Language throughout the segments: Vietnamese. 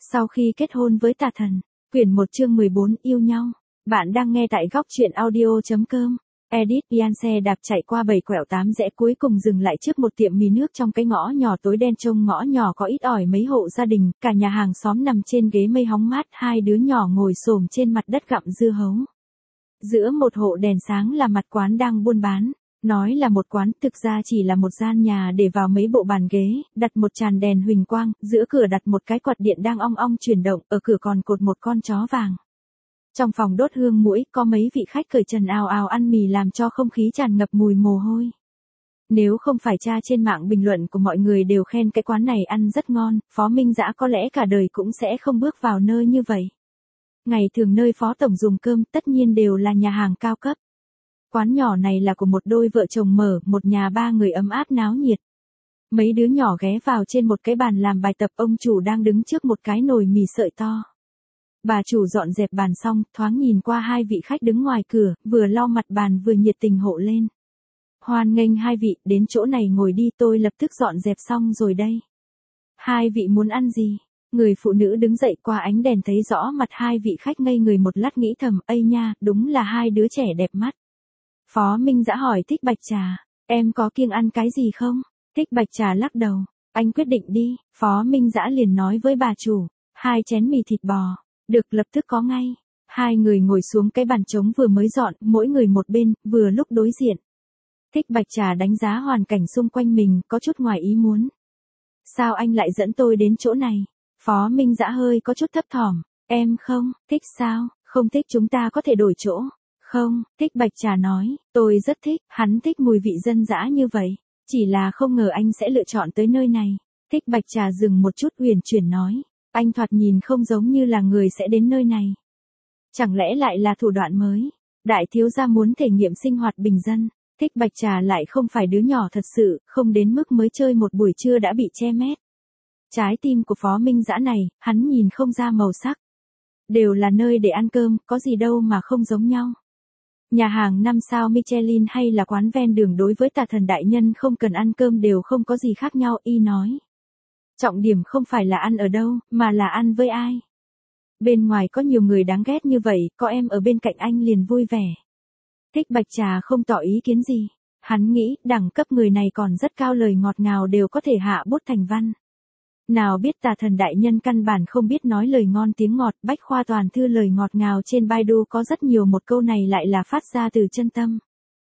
Sau khi kết hôn với tà thần, quyển 1 chương 14 yêu nhau. Bạn đang nghe tại góc truyện audio.com. Edit Beyonce đạp chạy qua 7 quẹo 8 rẽ cuối cùng dừng lại trước một tiệm mì nước trong cái ngõ nhỏ tối đen trông ngõ nhỏ có ít ỏi mấy hộ gia đình, cả nhà hàng xóm nằm trên ghế mây hóng mát, hai đứa nhỏ ngồi xổm trên mặt đất gặm dưa hấu. Giữa một hộ đèn sáng là mặt quán đang buôn bán. Nói là một quán, thực ra chỉ là một gian nhà để vào mấy bộ bàn ghế, đặt một tràn đèn huỳnh quang, giữa cửa đặt một cái quạt điện đang ong ong chuyển động, ở cửa còn cột một con chó vàng. Trong phòng đốt hương muỗi, có mấy vị khách cởi trần ào ào ăn mì làm cho không khí tràn ngập mùi mồ hôi. Nếu không phải tra trên mạng bình luận của mọi người đều khen cái quán này ăn rất ngon, Phó Minh Dã có lẽ cả đời cũng sẽ không bước vào nơi như vậy. Ngày thường nơi Phó Tổng dùng cơm tất nhiên đều là nhà hàng cao cấp. Quán nhỏ này là của một đôi vợ chồng mở, một nhà ba người ấm áp náo nhiệt. Mấy đứa nhỏ ghé vào trên một cái bàn làm bài tập, ông chủ đang đứng trước một cái nồi mì sợi to. Bà chủ dọn dẹp bàn xong, thoáng nhìn qua hai vị khách đứng ngoài cửa, vừa lau mặt bàn vừa nhiệt tình hộ lên. Hoan nghênh hai vị, đến chỗ này ngồi đi, tôi lập tức dọn dẹp xong rồi đây. Hai vị muốn ăn gì? Người phụ nữ đứng dậy, qua ánh đèn thấy rõ mặt hai vị khách, ngây người một lát nghĩ thầm, ây nha, đúng là hai đứa trẻ đẹp mắt. Phó Minh Dã hỏi Thích Bạch Trà, em có kiêng ăn cái gì không? Thích Bạch Trà lắc đầu, anh quyết định đi. Phó Minh Dã liền nói với bà chủ, 2 chén mì thịt bò, được, lập tức có ngay. Hai người ngồi xuống cái bàn trống vừa mới dọn, mỗi người một bên, vừa lúc đối diện. Thích Bạch Trà đánh giá hoàn cảnh xung quanh mình, có chút ngoài ý muốn. Sao anh lại dẫn tôi đến chỗ này? Phó Minh Dã hơi có chút thấp thỏm, em không thích sao? Không thích chúng ta có thể đổi chỗ. Không, Thích Bạch Trà nói, tôi rất thích, hắn thích mùi vị dân dã như vậy, chỉ là không ngờ anh sẽ lựa chọn tới nơi này. Thích Bạch Trà dừng một chút uyển chuyển nói, anh thoạt nhìn không giống như là người sẽ đến nơi này. Chẳng lẽ lại là thủ đoạn mới? Đại thiếu gia muốn thể nghiệm sinh hoạt bình dân. Thích Bạch Trà lại không phải đứa nhỏ thật sự, không đến mức mới chơi một buổi trưa đã bị che mét. Trái tim của Phó Minh Dã này, hắn nhìn không ra màu sắc. Đều là nơi để ăn cơm, có gì đâu mà không giống nhau. Nhà hàng 5 sao Michelin hay là quán ven đường, đối với tà thần đại nhân không cần ăn cơm đều không có gì khác nhau, y nói. Trọng điểm không phải là ăn ở đâu, mà là ăn với ai. Bên ngoài có nhiều người đáng ghét như vậy, có em ở bên cạnh anh liền vui vẻ. Thích Bạch Trà không tỏ ý kiến gì. Hắn nghĩ, đẳng cấp người này còn rất cao, lời ngọt ngào đều có thể hạ bút thành văn. Nào biết tà thần đại nhân căn bản không biết nói lời ngon tiếng ngọt, bách khoa toàn thư lời ngọt ngào trên Baidu có rất nhiều, một câu này lại là phát ra từ chân tâm.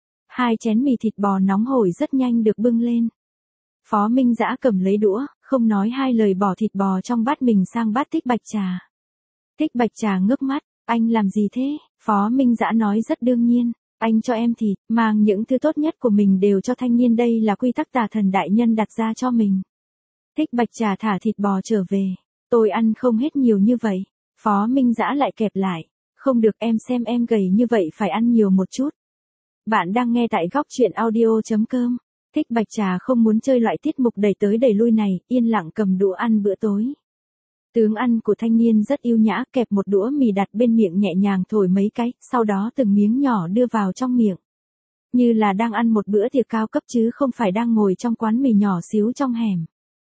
2 chén mì thịt bò nóng hổi rất nhanh được bưng lên. Phó Minh Dã cầm lấy đũa, không nói hai lời bỏ thịt bò trong bát mình sang bát Thích Bạch Trà. Thích Bạch Trà ngước mắt, anh làm gì thế? Phó Minh Dã nói rất đương nhiên, anh cho em thịt, mang những thứ tốt nhất của mình đều cho thanh niên, đây là quy tắc tà thần đại nhân đặt ra cho mình. Thích Bạch Trà thả thịt bò trở về. Tôi ăn không hết nhiều như vậy. Phó Minh Dã lại kẹp lại. Không được, em xem em gầy như vậy phải ăn nhiều một chút. Bạn đang nghe tại góc truyện audio.com. Thích Bạch Trà không muốn chơi loại tiết mục đẩy tới đẩy lui này, yên lặng cầm đũa ăn bữa tối. Tướng ăn của thanh niên rất yêu nhã, kẹp một đũa mì đặt bên miệng nhẹ nhàng thổi mấy cái, sau đó từng miếng nhỏ đưa vào trong miệng. Như là đang ăn một bữa tiệc cao cấp chứ không phải đang ngồi trong quán mì nhỏ xíu trong hẻm.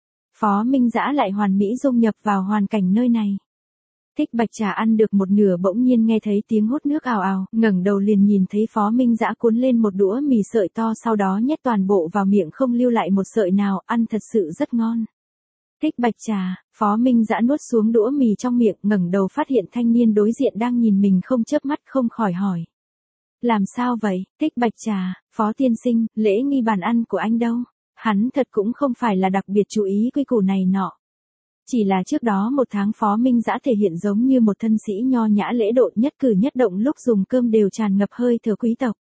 Phó Minh Dã lại hoàn mỹ dung nhập vào hoàn cảnh nơi này. Thích Bạch Trà ăn được một nửa bỗng nhiên nghe thấy tiếng hút nước ào ào, ngẩng đầu liền nhìn thấy Phó Minh Dã cuốn lên một đũa mì sợi to, sau đó nhét toàn bộ vào miệng không lưu lại một sợi nào, ăn thật sự rất ngon. Thích Bạch Trà, Phó Minh Dã nuốt xuống đũa mì trong miệng, ngẩng đầu phát hiện thanh niên đối diện đang nhìn mình không chớp mắt, không khỏi hỏi. Làm sao vậy? Thích Bạch Trà, Phó tiên sinh, lễ nghi bàn ăn của anh đâu? Hắn thật cũng không phải là đặc biệt chú ý quy củ này nọ. Chỉ là trước đó 1 tháng Phó Minh Dã thể hiện giống như một thân sĩ nho nhã lễ độ, nhất cử nhất động lúc dùng cơm đều tràn ngập hơi thở quý tộc.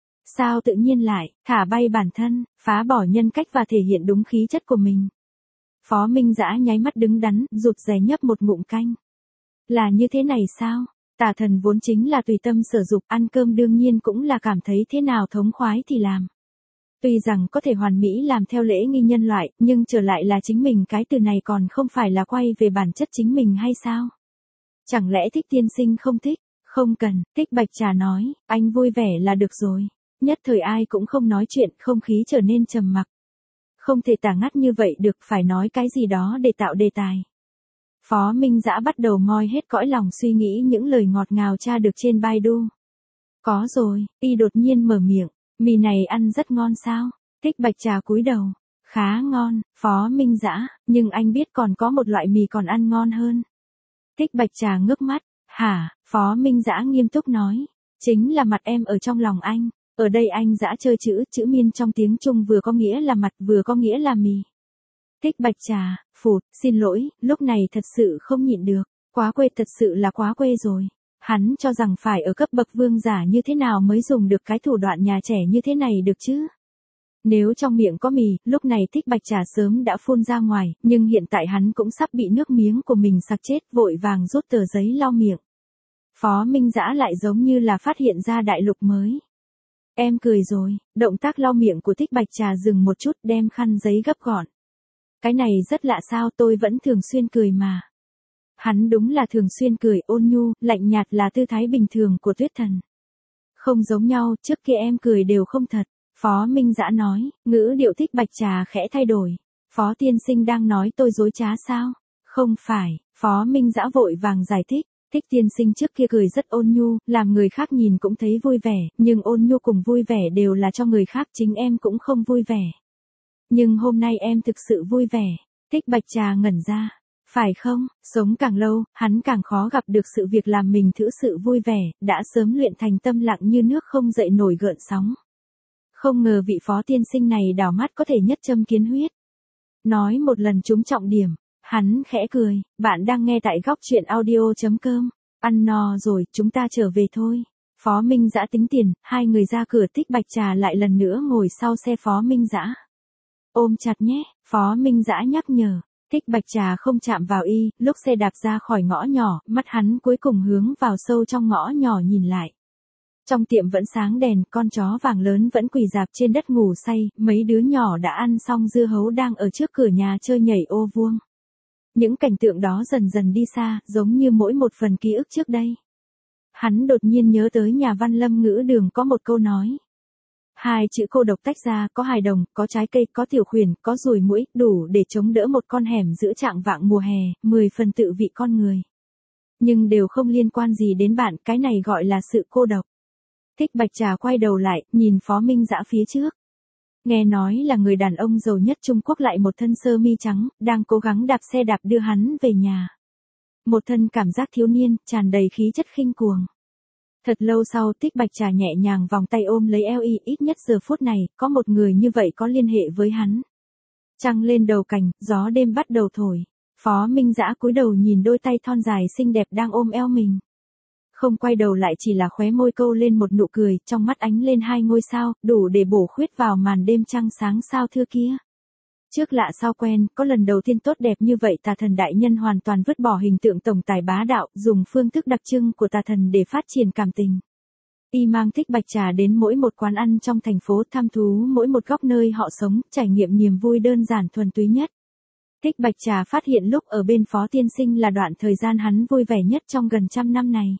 Sao tự nhiên lại thả bay bản thân, phá bỏ nhân cách và thể hiện đúng khí chất của mình. Phó Minh Dã nháy mắt đứng đắn, rụt rè nhấp một ngụm canh. Là như thế này sao? Tà thần vốn chính là tùy tâm sở dục, ăn cơm đương nhiên cũng là cảm thấy thế nào thống khoái thì làm. Tuy rằng có thể hoàn mỹ làm theo lễ nghi nhân loại, nhưng trở lại là chính mình, cái từ này còn không phải là quay về bản chất chính mình hay sao? Chẳng lẽ Thích tiên sinh không thích? Không cần, Thích Bạch Trà nói, anh vui vẻ là được rồi. Nhất thời ai cũng không nói chuyện, không khí trở nên trầm mặc. Không thể tả ngắt như vậy được, phải nói cái gì đó để tạo đề tài. Phó Minh Dã bắt đầu moi hết cõi lòng suy nghĩ những lời ngọt ngào tra được trên Baidu. Có rồi, y đột nhiên mở miệng, mì này ăn rất ngon sao? Thích Bạch Trà cúi đầu. Khá ngon, Phó Minh Dã, nhưng anh biết còn có một loại mì còn ăn ngon hơn. Thích Bạch Trà ngước mắt, hả? Phó Minh Dã nghiêm túc nói, chính là mặt em ở trong lòng anh. Ở đây anh Dã chơi chữ miên trong tiếng Trung vừa có nghĩa là mặt vừa có nghĩa là mì. Thích Bạch Trà, phụt, xin lỗi, lúc này thật sự không nhịn được, quá quê, thật sự là quá quê rồi. Hắn cho rằng phải ở cấp bậc vương giả như thế nào mới dùng được cái thủ đoạn nhà trẻ như thế này được chứ. Nếu trong miệng có mì, lúc này Thích Bạch Trà sớm đã phun ra ngoài, nhưng hiện tại hắn cũng sắp bị nước miếng của mình sặc chết, vội vàng rút tờ giấy lau miệng. Phó Minh Dã lại giống như là phát hiện ra đại lục mới. Em cười rồi, động tác lau miệng của Thích Bạch Trà dừng một chút, đem khăn giấy gấp gọn. Cái này rất lạ sao, tôi vẫn thường xuyên cười mà. Hắn đúng là thường xuyên cười, ôn nhu, lạnh nhạt là tư thái bình thường của Tuyết Thần. Không giống nhau, trước kia em cười đều không thật. Phó Minh Dã nói, ngữ điệu Thích Bạch Trà khẽ thay đổi. Phó tiên sinh đang nói tôi dối trá sao? Không phải, Phó Minh Dã vội vàng giải thích. Thích tiên sinh trước kia cười rất ôn nhu, làm người khác nhìn cũng thấy vui vẻ, nhưng ôn nhu cùng vui vẻ đều là cho người khác, chính em cũng không vui vẻ. Nhưng hôm nay em thực sự vui vẻ. Thích Bạch Trà ngẩn ra. Phải không, sống càng lâu, hắn càng khó gặp được sự việc làm mình thử sự vui vẻ, đã sớm luyện thành tâm lặng như nước không dậy nổi gợn sóng. Không ngờ vị phó tiên sinh này đảo mắt có thể nhất châm kiến huyết. Nói một lần trúng trọng điểm, hắn khẽ cười, bạn đang nghe tại góc truyện audio.com. Ăn no rồi, chúng ta trở về thôi. Phó Minh Dã tính tiền, hai người ra cửa, Thích Bạch Trà lại lần nữa ngồi sau xe Phó Minh Dã. Ôm chặt nhé, Phó Minh Dã nhắc nhở. Thích Bạch Trà không chạm vào y, lúc xe đạp ra khỏi ngõ nhỏ, mắt hắn cuối cùng hướng vào sâu trong ngõ nhỏ nhìn lại. Trong tiệm vẫn sáng đèn, con chó vàng lớn vẫn quỳ rạp trên đất ngủ say, mấy đứa nhỏ đã ăn xong dưa hấu đang ở trước cửa nhà chơi nhảy ô vuông. Những cảnh tượng đó dần dần đi xa, giống như mỗi một phần ký ức trước đây. Hắn đột nhiên nhớ tới nhà văn Lâm Ngữ Đường có một câu nói. Hai chữ cô độc tách ra, có hài đồng, có trái cây, có tiểu khuyển, có ruồi muỗi, đủ để chống đỡ một con hẻm giữa trạng vạng mùa hè, 10 phần tự vị con người. Nhưng đều không liên quan gì đến bạn, cái này gọi là sự cô độc. Thích Bạch Trà quay đầu lại, nhìn Phó Minh Dã phía trước. Nghe nói là người đàn ông giàu nhất Trung Quốc lại một thân sơ mi trắng, đang cố gắng đạp xe đạp đưa hắn về nhà. Một thân cảm giác thiếu niên, tràn đầy khí chất khinh cuồng. Thật lâu sau, Thích Bạch Trà nhẹ nhàng vòng tay ôm lấy eo y, ít nhất giờ phút này, có một người như vậy có liên hệ với hắn. Trăng lên đầu cành, gió đêm bắt đầu thổi. Phó Minh Dã cúi đầu nhìn đôi tay thon dài xinh đẹp đang ôm eo mình. Không quay đầu lại, chỉ là khóe môi câu lên một nụ cười, trong mắt ánh lên hai ngôi sao, đủ để bổ khuyết vào màn đêm trăng sáng sao thưa kia. Trước lạ sau quen, có lần đầu tiên tốt đẹp như vậy, Tà Thần đại nhân hoàn toàn vứt bỏ hình tượng tổng tài bá đạo, dùng phương thức đặc trưng của Tà Thần để phát triển cảm tình. Y mang Thích Bạch Trà đến mỗi một quán ăn trong thành phố, thăm thú mỗi một góc nơi họ sống, trải nghiệm niềm vui đơn giản thuần túy nhất. Thích Bạch Trà phát hiện lúc ở bên Phó tiên sinh là đoạn thời gian hắn vui vẻ nhất trong gần trăm năm này.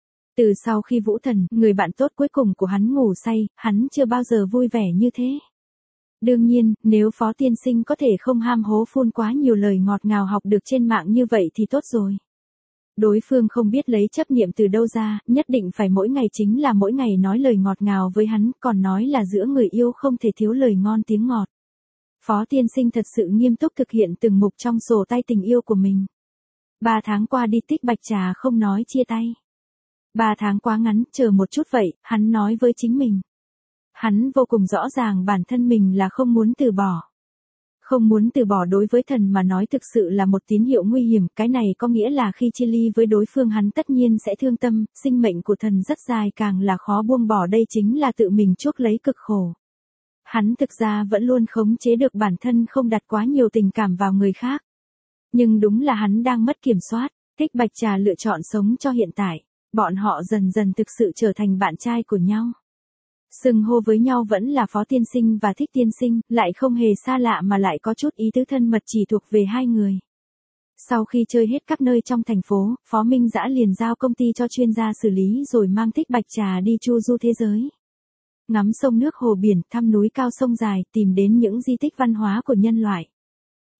Từ sau khi Vũ Thần, người bạn tốt cuối cùng của hắn ngủ say, hắn chưa bao giờ vui vẻ như thế. Đương nhiên, nếu Phó tiên sinh có thể không ham hố phun quá nhiều lời ngọt ngào học được trên mạng như vậy thì tốt rồi. Đối phương không biết lấy chấp niệm từ đâu ra, nhất định phải mỗi ngày chính là mỗi ngày nói lời ngọt ngào với hắn, còn nói là giữa người yêu không thể thiếu lời ngon tiếng ngọt. Phó tiên sinh thật sự nghiêm túc thực hiện từng mục trong sổ tay tình yêu của mình. 3 tháng qua đi, Thích Bạch Trà không nói chia tay. 3 tháng quá ngắn, chờ một chút vậy, hắn nói với chính mình. Hắn vô cùng rõ ràng bản thân mình là không muốn từ bỏ. Không muốn từ bỏ đối với thần mà nói thực sự là một tín hiệu nguy hiểm, cái này có nghĩa là khi chia ly với đối phương hắn tất nhiên sẽ thương tâm, sinh mệnh của thần rất dài, càng là khó buông bỏ, đây chính là tự mình chuốc lấy cực khổ. Hắn thực ra vẫn luôn khống chế được bản thân không đặt quá nhiều tình cảm vào người khác. Nhưng đúng là hắn đang mất kiểm soát. Thích Bạch Trà lựa chọn sống cho hiện tại. Bọn họ dần dần thực sự trở thành bạn trai của nhau. Xưng hô với nhau vẫn là Phó tiên sinh và Thích tiên sinh, lại không hề xa lạ mà lại có chút ý tứ thân mật chỉ thuộc về hai người. Sau khi chơi hết các nơi trong thành phố, Phó Minh Dã liền giao công ty cho chuyên gia xử lý rồi mang Thích Bạch Trà đi chu du thế giới. Ngắm sông nước hồ biển, thăm núi cao sông dài, tìm đến những di tích văn hóa của nhân loại.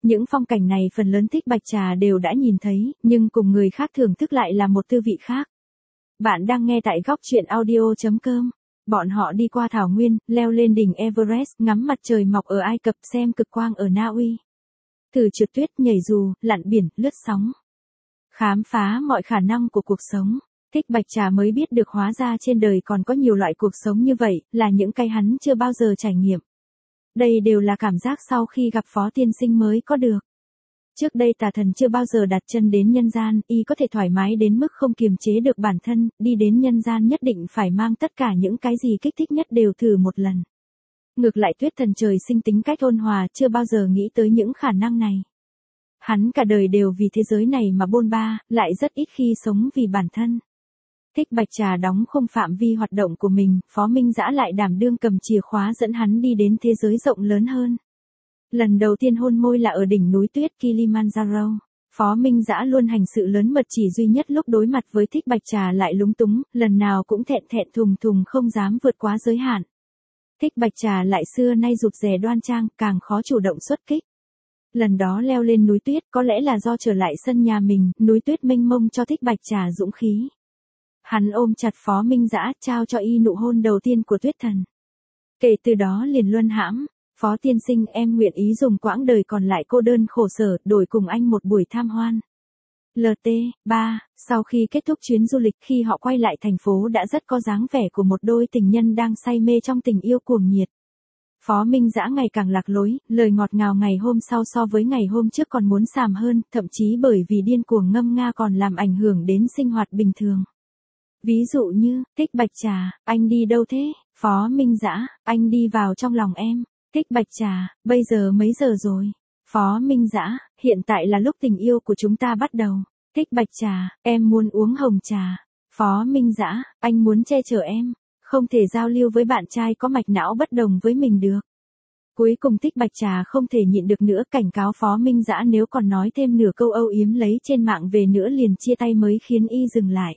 Những phong cảnh này phần lớn Thích Bạch Trà đều đã nhìn thấy, nhưng cùng người khác thưởng thức lại là một tư vị khác. Bạn đang nghe tại góc chuyện audio.com. Bọn họ đi qua thảo nguyên, leo lên đỉnh Everest, ngắm mặt trời mọc ở Ai Cập, xem cực quang ở Na Uy. Thử trượt tuyết, nhảy dù, lặn biển, lướt sóng. Khám phá mọi khả năng của cuộc sống. Thích Bạch Trà mới biết được hóa ra trên đời còn có nhiều loại cuộc sống như vậy, là những cái hắn chưa bao giờ trải nghiệm. Đây đều là cảm giác sau khi gặp Phó Tiên Sinh mới có được. Trước đây Tà Thần chưa bao giờ đặt chân đến nhân gian, y có thể thoải mái đến mức không kiềm chế được bản thân, đi đến nhân gian nhất định phải mang tất cả những cái gì kích thích nhất đều thử một lần. Ngược lại Tuyết Thần trời sinh tính cách ôn hòa, chưa bao giờ nghĩ tới những khả năng này. Hắn cả đời đều vì thế giới này mà bôn ba, lại rất ít khi sống vì bản thân. Thích Bạch Trà đóng khung phạm vi hoạt động của mình, Phó Minh Dã lại đảm đương cầm chìa khóa dẫn hắn đi đến thế giới rộng lớn hơn. Lần đầu tiên hôn môi là ở đỉnh núi tuyết Kilimanjaro. Phó Minh Dã luôn hành sự lớn mật, chỉ duy nhất lúc đối mặt với Thích Bạch Trà lại lúng túng, lần nào cũng thẹn thẹn thùng thùng không dám vượt quá giới hạn. Thích Bạch Trà lại xưa nay rụt rè đoan trang, càng khó chủ động xuất kích. Lần đó leo lên núi tuyết, có lẽ là do trở lại sân nhà mình, núi tuyết mênh mông cho Thích Bạch Trà dũng khí. Hắn ôm chặt Phó Minh Dã, trao cho y nụ hôn đầu tiên của Tuyết Thần. Kể từ đó liền luân hãm. Phó Tiên Sinh, em nguyện ý dùng quãng đời còn lại cô đơn khổ sở, đổi cùng anh một buổi tham hoan. LT3, sau khi kết thúc chuyến du lịch, khi họ quay lại thành phố đã rất có dáng vẻ của một đôi tình nhân đang say mê trong tình yêu cuồng nhiệt. Phó Minh Dã ngày càng lạc lối, lời ngọt ngào ngày hôm sau so với ngày hôm trước còn muốn xàm hơn, thậm chí bởi vì điên cuồng ngâm nga còn làm ảnh hưởng đến sinh hoạt bình thường. Ví dụ như, Thích Bạch Trà, anh đi đâu thế? Phó Minh Dã, anh đi vào trong lòng em. Thích Bạch Trà, bây giờ mấy giờ rồi? Phó Minh Dã, hiện tại là lúc tình yêu của chúng ta bắt đầu. Thích Bạch Trà, em muốn uống hồng trà. Phó Minh Dã, anh muốn che chở em. Không thể giao lưu với bạn trai có mạch não bất đồng với mình được. Cuối cùng Thích Bạch Trà không thể nhịn được nữa, cảnh cáo Phó Minh Dã nếu còn nói thêm nửa câu âu yếm lấy trên mạng về nữa liền chia tay, mới khiến y dừng lại.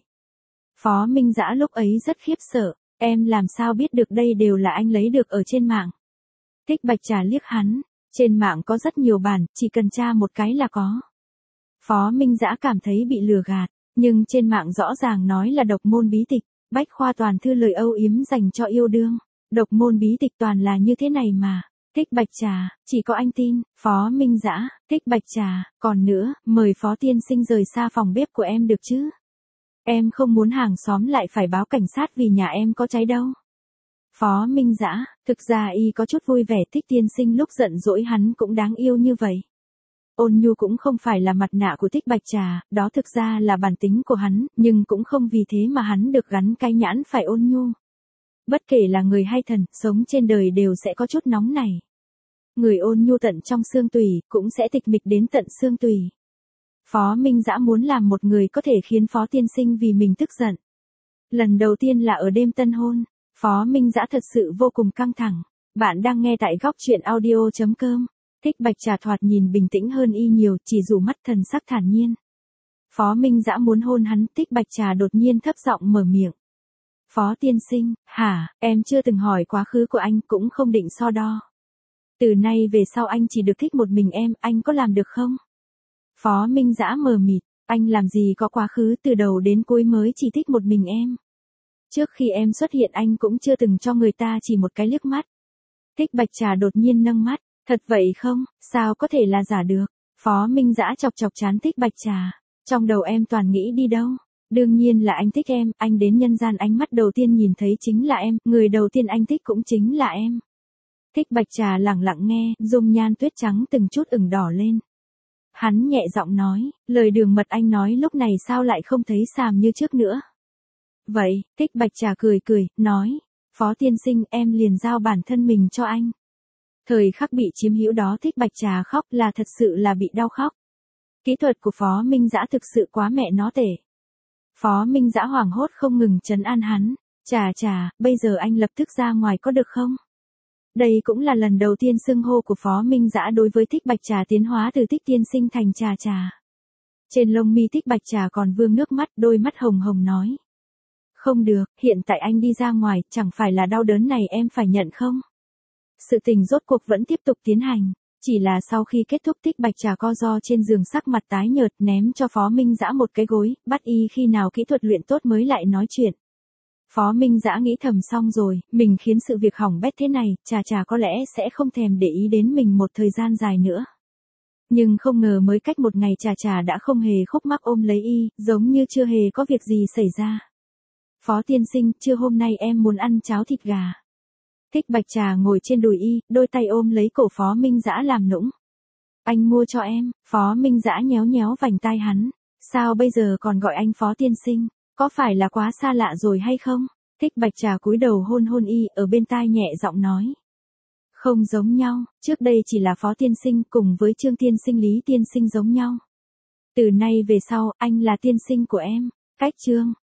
Phó Minh Dã lúc ấy rất khiếp sợ, em làm sao biết được đây đều là anh lấy được ở trên mạng. Thích Bạch Trà liếc hắn, trên mạng có rất nhiều bản, chỉ cần tra một cái là có. Phó Minh Dã cảm thấy bị lừa gạt, nhưng trên mạng rõ ràng nói là độc môn bí tịch, bách khoa toàn thư lời âu yếm dành cho yêu đương. Độc môn bí tịch toàn là như thế này mà. Thích Bạch Trà, chỉ có anh tin. Phó Minh Dã, Thích Bạch Trà, còn nữa, mời Phó Tiên Sinh rời xa phòng bếp của em được chứ. Em không muốn hàng xóm lại phải báo cảnh sát vì nhà em có cháy đâu. Phó Minh Dã, thực ra y có chút vui vẻ, Thích Tiên Sinh lúc giận dỗi hắn cũng đáng yêu như vậy. Ôn nhu cũng không phải là mặt nạ của Thích Bạch Trà, đó thực ra là bản tính của hắn, nhưng cũng không vì thế mà hắn được gắn cái nhãn phải ôn nhu. Bất kể là người hay thần, sống trên đời đều sẽ có chút nóng này. Người ôn nhu tận trong xương tủy, cũng sẽ tịch mịch đến tận xương tủy. Phó Minh Dã muốn làm một người có thể khiến Phó Tiên Sinh vì mình tức giận. Lần đầu tiên là ở đêm tân hôn. Phó Minh Dã thật sự vô cùng căng thẳng. Bạn đang nghe tại góc chuyện audio.com. Thích Bạch Trà thoạt nhìn bình tĩnh hơn y nhiều, chỉ rủ mắt thần sắc thản nhiên. Phó Minh Dã muốn hôn hắn, Thích Bạch Trà đột nhiên thấp giọng mở miệng. Phó Tiên Sinh, hả, em chưa từng hỏi quá khứ của anh, cũng không định so đo. Từ nay về sau anh chỉ được thích một mình em, anh có làm được không? Phó Minh Dã mờ mịt, anh làm gì có quá khứ, từ đầu đến cuối mới chỉ thích một mình em. Trước khi em xuất hiện anh cũng chưa từng cho người ta chỉ một cái liếc mắt. Thích Bạch Trà đột nhiên nâng mắt, thật vậy không, sao có thể là giả được. Phó Minh Dã chọc chọc trán Thích Bạch Trà, trong đầu em toàn nghĩ đi đâu. Đương nhiên là anh thích em, anh đến nhân gian ánh mắt đầu tiên nhìn thấy chính là em, người đầu tiên anh thích cũng chính là em. Thích Bạch Trà lẳng lặng nghe, dung nhan tuyết trắng từng chút ửng đỏ lên. Hắn nhẹ giọng nói, lời đường mật anh nói lúc này sao lại không thấy xàm như trước nữa. Vậy, Thích Bạch Trà cười cười, nói, Phó Tiên Sinh em liền giao bản thân mình cho anh. Thời khắc bị chiếm hữu đó Thích Bạch Trà khóc là thật sự là bị đau khóc. Kỹ thuật của Phó Minh Dã thực sự quá mẹ nó tệ. Phó Minh Dã hoảng hốt không ngừng trấn an hắn, Trà, bây giờ anh lập tức ra ngoài có được không? Đây cũng là lần đầu tiên xưng hô của Phó Minh Dã đối với Thích Bạch Trà tiến hóa từ Thích Tiên Sinh thành Trà. Trên lông mi Thích Bạch Trà còn vương nước mắt, đôi mắt hồng hồng nói. Không được, hiện tại anh đi ra ngoài, chẳng phải là đau đớn này em phải nhận không? Sự tình rốt cuộc vẫn tiếp tục tiến hành. Chỉ là sau khi kết thúc Thích Bạch Trà co ro trên giường sắc mặt tái nhợt ném cho Phó Minh Dã một cái gối, bắt y khi nào kỹ thuật luyện tốt mới lại nói chuyện. Phó Minh Dã nghĩ thầm xong rồi, mình khiến sự việc hỏng bét thế này, Trà có lẽ sẽ không thèm để ý đến mình một thời gian dài nữa. Nhưng không ngờ mới cách một ngày Trà đã không hề khúc mắc ôm lấy y, giống như chưa hề có việc gì xảy ra. Phó tiên sinh, trưa hôm nay em muốn ăn cháo thịt gà. Thích Bạch Trà ngồi trên đùi y, đôi tay ôm lấy cổ Phó Minh Dã làm nũng. Anh mua cho em, Phó Minh Dã nhéo nhéo vành tai hắn. Sao bây giờ còn gọi anh Phó tiên sinh, có phải là quá xa lạ rồi hay không? Thích Bạch Trà cúi đầu hôn hôn y, ở bên tai nhẹ giọng nói. Không giống nhau, trước đây chỉ là Phó tiên sinh cùng với Trương tiên sinh Lý tiên sinh giống nhau. Từ nay về sau, anh là tiên sinh của em. Cách Trương,